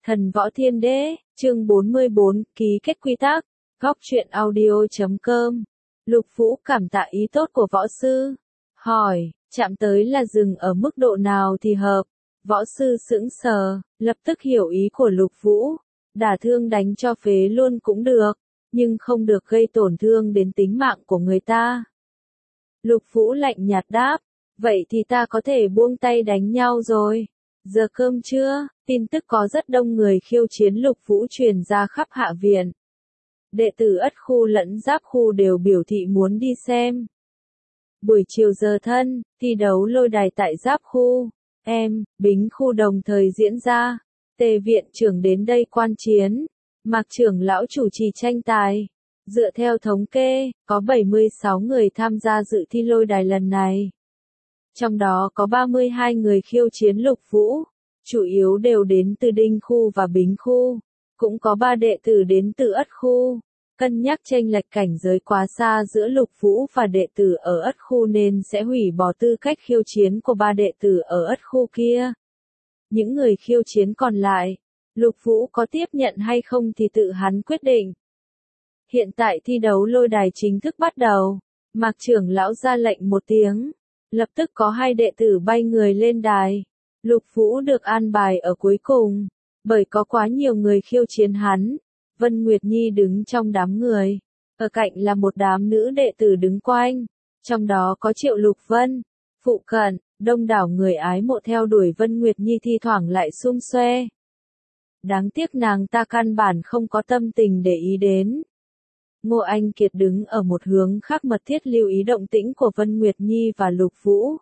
Thần Võ Thiên Đế, chương 44, ký kết quy tắc, góc truyện audio.com. Lục Vũ cảm tạ ý tốt của võ sư. Hỏi, chạm tới là dừng ở mức độ nào thì hợp? Võ sư sững sờ, lập tức hiểu ý của Lục Vũ. Đả thương đánh cho phế luôn cũng được, nhưng không được gây tổn thương đến tính mạng của người ta. Lục Vũ lạnh nhạt đáp, vậy thì ta có thể buông tay đánh nhau rồi. Giờ cơm trưa, tin tức có rất đông người khiêu chiến Lục Vũ truyền ra khắp hạ viện. Đệ tử Ất khu lẫn Giáp khu đều biểu thị muốn đi xem. Buổi chiều giờ thân, thi đấu lôi đài tại Giáp khu, Bính khu đồng thời diễn ra. Tề viện trưởng đến đây quan chiến. Mạc trưởng lão chủ trì tranh tài. Dựa theo thống kê, có 76 người tham gia dự thi lôi đài lần này. Trong đó có 32 người khiêu chiến Lục Vũ, chủ yếu đều đến từ Đinh khu và Bính khu, cũng có 3 đệ tử đến từ Ất khu. Cân nhắc chênh lệch cảnh giới quá xa giữa Lục Vũ và đệ tử ở Ất khu nên sẽ hủy bỏ tư cách khiêu chiến của 3 đệ tử ở Ất khu kia. Những người khiêu chiến còn lại, Lục Vũ có tiếp nhận hay không thì tự hắn quyết định. Hiện tại thi đấu lôi đài chính thức bắt đầu. Mạc trưởng lão ra lệnh một tiếng. Lập tức có 2 đệ tử bay người lên đài. Lục Vũ được an bài ở cuối cùng, bởi có quá nhiều người khiêu chiến hắn. Vân Nguyệt Nhi đứng trong đám người. Ở cạnh là một đám nữ đệ tử đứng quanh. Trong đó có Triệu Lục Vân. Phụ cận, đông đảo người ái mộ theo đuổi Vân Nguyệt Nhi thi thoảng lại xung xoe. Đáng tiếc nàng ta căn bản không có tâm tình để ý đến. Ngô Anh Kiệt đứng ở một hướng khác mật thiết lưu ý động tĩnh của Vân Nguyệt Nhi và Lục Vũ.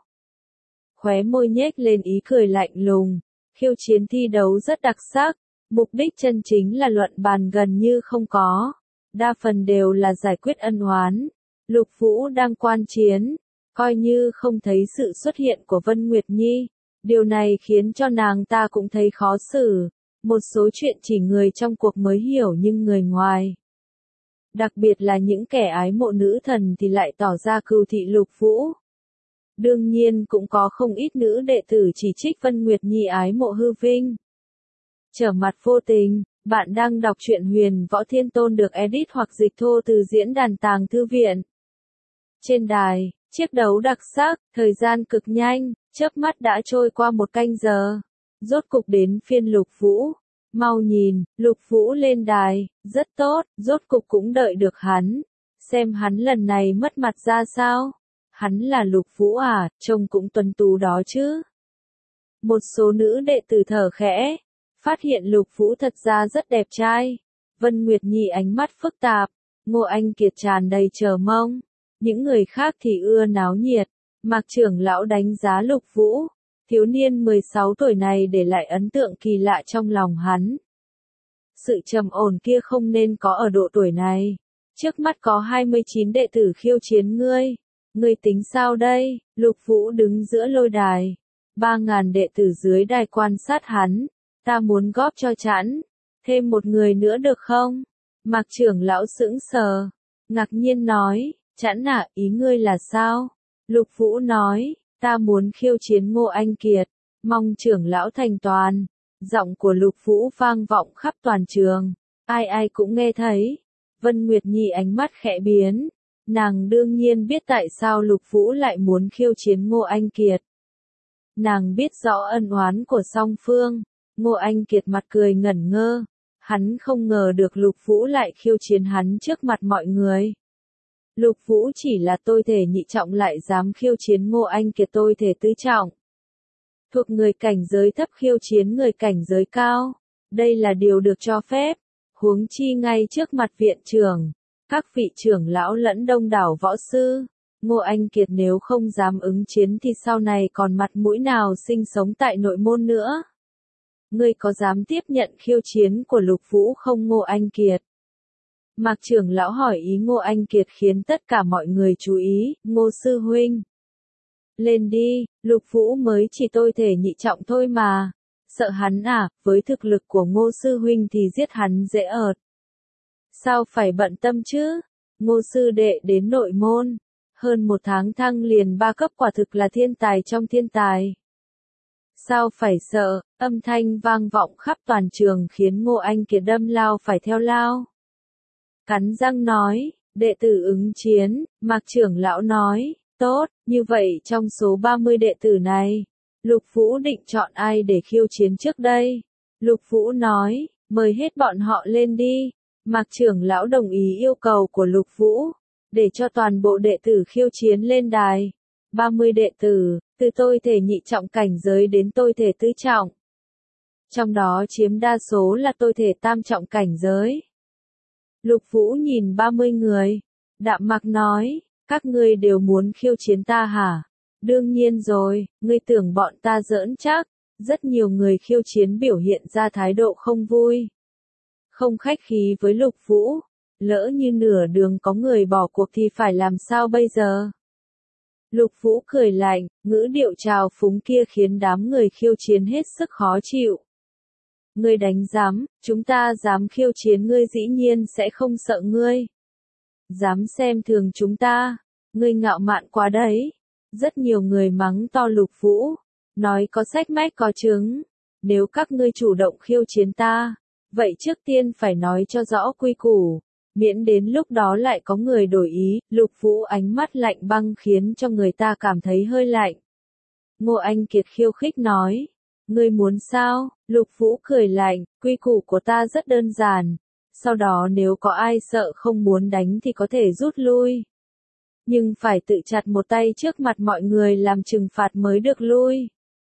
Khóe môi nhếch lên ý cười lạnh lùng, khiêu chiến thi đấu rất đặc sắc, mục đích chân chính là luận bàn gần như không có, đa phần đều là giải quyết ân oán. Lục Vũ đang quan chiến, coi như không thấy sự xuất hiện của Vân Nguyệt Nhi, điều này khiến cho nàng ta cũng thấy khó xử, một số chuyện chỉ người trong cuộc mới hiểu nhưng người ngoài, đặc biệt là những kẻ ái mộ nữ thần thì lại tỏ ra cừu thị Lục Vũ. Đương nhiên cũng có không ít nữ đệ tử chỉ trích Vân Nguyệt Nhi ái mộ hư vinh. Trở mặt vô tình, bạn đang đọc truyện Huyền Võ Thiên Tôn được edit hoặc dịch thô từ diễn đàn Tàng Thư Viện. Trên đài, chiếc đấu đặc sắc, thời gian cực nhanh, chớp mắt đã trôi qua 1 canh giờ. Rốt cục đến phiên Lục Vũ. Mau nhìn, Lục Vũ lên đài, rất tốt, rốt cục cũng đợi được hắn. Xem hắn lần này mất mặt ra sao. Hắn là Lục Vũ à, trông cũng tuấn tú đó chứ. Một số nữ đệ tử thở khẽ, phát hiện Lục Vũ thật ra rất đẹp trai. Vân Nguyệt Nhi ánh mắt phức tạp, Ngô Anh Kiệt tràn đầy chờ mong. Những người khác thì ưa náo nhiệt. Mạc trưởng lão đánh giá Lục Vũ. Thiếu niên 16 tuổi này để lại ấn tượng kỳ lạ trong lòng hắn. Sự trầm ổn kia không nên có ở độ tuổi này. Trước mắt có 29 đệ tử khiêu chiến ngươi. Ngươi tính sao đây? Lục Vũ đứng giữa lôi đài. 3.000 đệ tử dưới đài quan sát hắn. Ta muốn góp cho Chẵn. Thêm một người nữa được không? Mạc trưởng lão sững sờ. Ngạc nhiên nói, Chẵn à, ý ngươi là sao? Lục Vũ nói, ta muốn khiêu chiến Ngô Anh Kiệt. Mong trưởng lão thành toàn. Giọng của Lục Vũ vang vọng khắp toàn trường. Ai ai cũng nghe thấy. Vân Nguyệt Nhi ánh mắt khẽ biến. Nàng đương nhiên biết tại sao Lục Vũ lại muốn khiêu chiến Ngô Anh Kiệt. Nàng biết rõ ân oán của song phương. Ngô Anh Kiệt mặt cười ngẩn ngơ. Hắn không ngờ được Lục Vũ lại khiêu chiến hắn trước mặt mọi người. Lục Vũ chỉ là tôi thể nhị trọng lại dám khiêu chiến Ngô Anh Kiệt tôi thể tứ trọng. Thuộc người cảnh giới thấp khiêu chiến người cảnh giới cao. Đây là điều được cho phép. Huống chi ngay trước mặt viện trưởng. Các vị trưởng lão lẫn đông đảo võ sư, Ngô Anh Kiệt nếu không dám ứng chiến thì sau này còn mặt mũi nào sinh sống tại nội môn nữa. Ngươi có dám tiếp nhận khiêu chiến của Lục Vũ không Ngô Anh Kiệt? Mạc trưởng lão hỏi ý Ngô Anh Kiệt khiến tất cả mọi người chú ý, Ngô sư huynh. Lên đi, Lục Vũ mới chỉ tôi thể nhị trọng thôi mà. Sợ hắn à, với thực lực của Ngô sư huynh thì giết hắn dễ ợt. Sao phải bận tâm chứ? Ngô sư đệ đến nội môn. Hơn 1 tháng thăng liền 3 cấp quả thực là thiên tài trong thiên tài. Sao phải sợ, Âm thanh vang vọng khắp toàn trường khiến Ngô Anh Kiệt đâm lao phải theo lao. Cắn răng nói, đệ tử ứng chiến, Mạc trưởng lão nói, tốt, như vậy trong số 30 đệ tử này, Lục Vũ định chọn ai để khiêu chiến trước đây? Lục Vũ nói, mời hết bọn họ lên đi. Mạc trưởng lão đồng ý yêu cầu của Lục Vũ, để cho toàn bộ đệ tử khiêu chiến lên đài. 30 đệ tử, từ tôi thể nhị trọng cảnh giới đến tôi thể tứ trọng. Trong đó chiếm đa số là tôi thể tam trọng cảnh giới. Lục Vũ nhìn 30 người, đạm mạc nói, các ngươi đều muốn khiêu chiến ta hả? Đương nhiên rồi, ngươi tưởng bọn ta giỡn chắc. Rất nhiều người khiêu chiến biểu hiện ra thái độ không vui. Không khách khí với Lục Vũ, lỡ như nửa đường có người bỏ cuộc thì phải làm sao bây giờ? Lục Vũ cười lạnh, ngữ điệu trào phúng kia khiến đám người khiêu chiến hết sức khó chịu. Ngươi đánh giám, chúng ta dám khiêu chiến ngươi dĩ nhiên sẽ không sợ ngươi. Dám xem thường chúng ta, ngươi ngạo mạn quá đấy. Rất nhiều người mắng to Lục Vũ, nói có sách mách có chứng. Nếu các ngươi chủ động khiêu chiến ta, vậy trước tiên phải nói cho rõ quy củ, miễn đến lúc đó lại có người đổi ý. Lục Vũ ánh mắt lạnh băng khiến cho người ta cảm thấy hơi lạnh. Ngô Anh Kiệt khiêu khích nói, ngươi muốn sao? Lục Vũ cười lạnh, quy củ của ta rất đơn giản, sau đó nếu có ai sợ không muốn đánh thì có thể rút lui. Nhưng phải tự chặt một tay trước mặt mọi người làm trừng phạt mới được lui.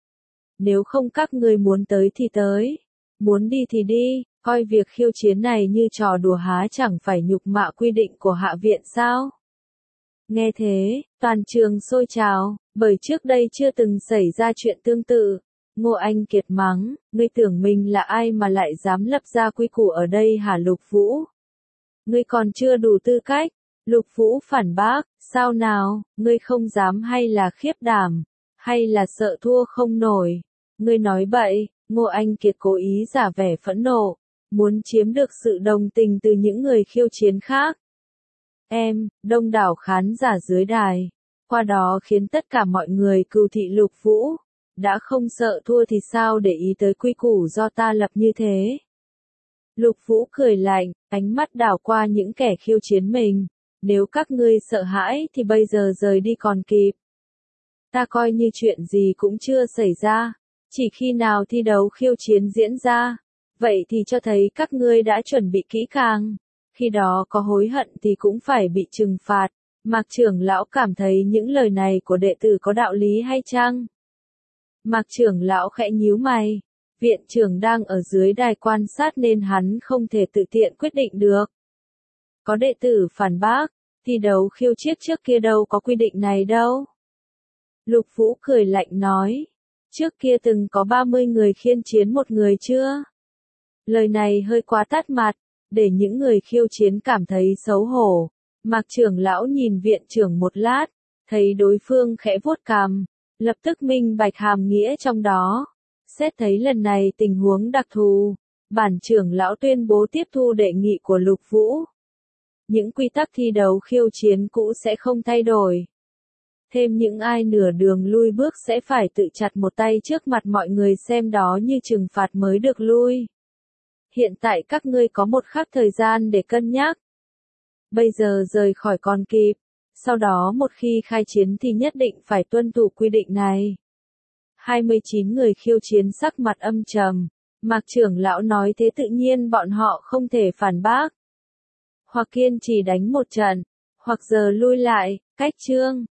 Nếu không các ngươi muốn tới thì tới, muốn đi thì đi, coi việc khiêu chiến này như trò đùa há chẳng phải nhục mạ quy định của hạ viện sao? Nghe thế, toàn trường sôi trào, bởi trước đây chưa từng xảy ra chuyện tương tự. Ngô Anh Kiệt mắng, ngươi tưởng mình là ai mà lại dám lập ra quy củ ở đây hả Lục Vũ? Ngươi còn chưa đủ tư cách. Lục Vũ phản bác, sao nào, ngươi không dám hay là khiếp đảm, hay là sợ thua không nổi? Ngươi nói bậy. Ngô Anh Kiệt cố ý giả vẻ phẫn nộ, muốn chiếm được sự đồng tình từ những người khiêu chiến khác. Đông đảo khán giả dưới đài, qua đó khiến tất cả mọi người cừu thị Lục Vũ. Đã không sợ thua thì sao để ý tới quy củ do ta lập như thế? Lục Vũ cười lạnh, ánh mắt đảo qua những kẻ khiêu chiến mình. Nếu các ngươi sợ hãi thì bây giờ rời đi còn kịp. Ta coi như chuyện gì cũng chưa xảy ra. Chỉ khi nào thi đấu khiêu chiến diễn ra, vậy thì cho thấy các ngươi đã chuẩn bị kỹ càng. Khi đó có hối hận thì cũng phải bị trừng phạt. Mạc trưởng lão cảm thấy những lời này của đệ tử có đạo lý hay chăng? Mạc trưởng lão khẽ nhíu mày. Viện trưởng đang ở dưới đài quan sát nên hắn không thể tự tiện quyết định được. Có đệ tử phản bác, thi đấu khiêu chiếc trước kia đâu có quy định này đâu. Lục Vũ cười lạnh nói, trước kia từng có 30 người khiêu chiến một người chưa? Lời này hơi quá tát mặt, để những người khiêu chiến cảm thấy xấu hổ. Mạc trưởng lão nhìn viện trưởng một lát, thấy đối phương khẽ vuốt cằm, lập tức minh bạch hàm nghĩa trong đó. Xét thấy lần này tình huống đặc thù, bản trưởng lão tuyên bố tiếp thu đề nghị của Lục Vũ. Những quy tắc thi đấu khiêu chiến cũ sẽ không thay đổi. Thêm những ai nửa đường lui bước sẽ phải tự chặt một tay trước mặt mọi người xem đó như trừng phạt mới được lui. Hiện tại các ngươi có một khắc thời gian để cân nhắc. Bây giờ rời khỏi còn kịp, sau đó một khi khai chiến thì nhất định phải tuân thủ quy định này. 29 người khiêu chiến sắc mặt âm trầm, Mạc trưởng lão nói thế tự nhiên bọn họ không thể phản bác. Hoặc kiên trì đánh một trận, hoặc giờ lui lại, cách chương.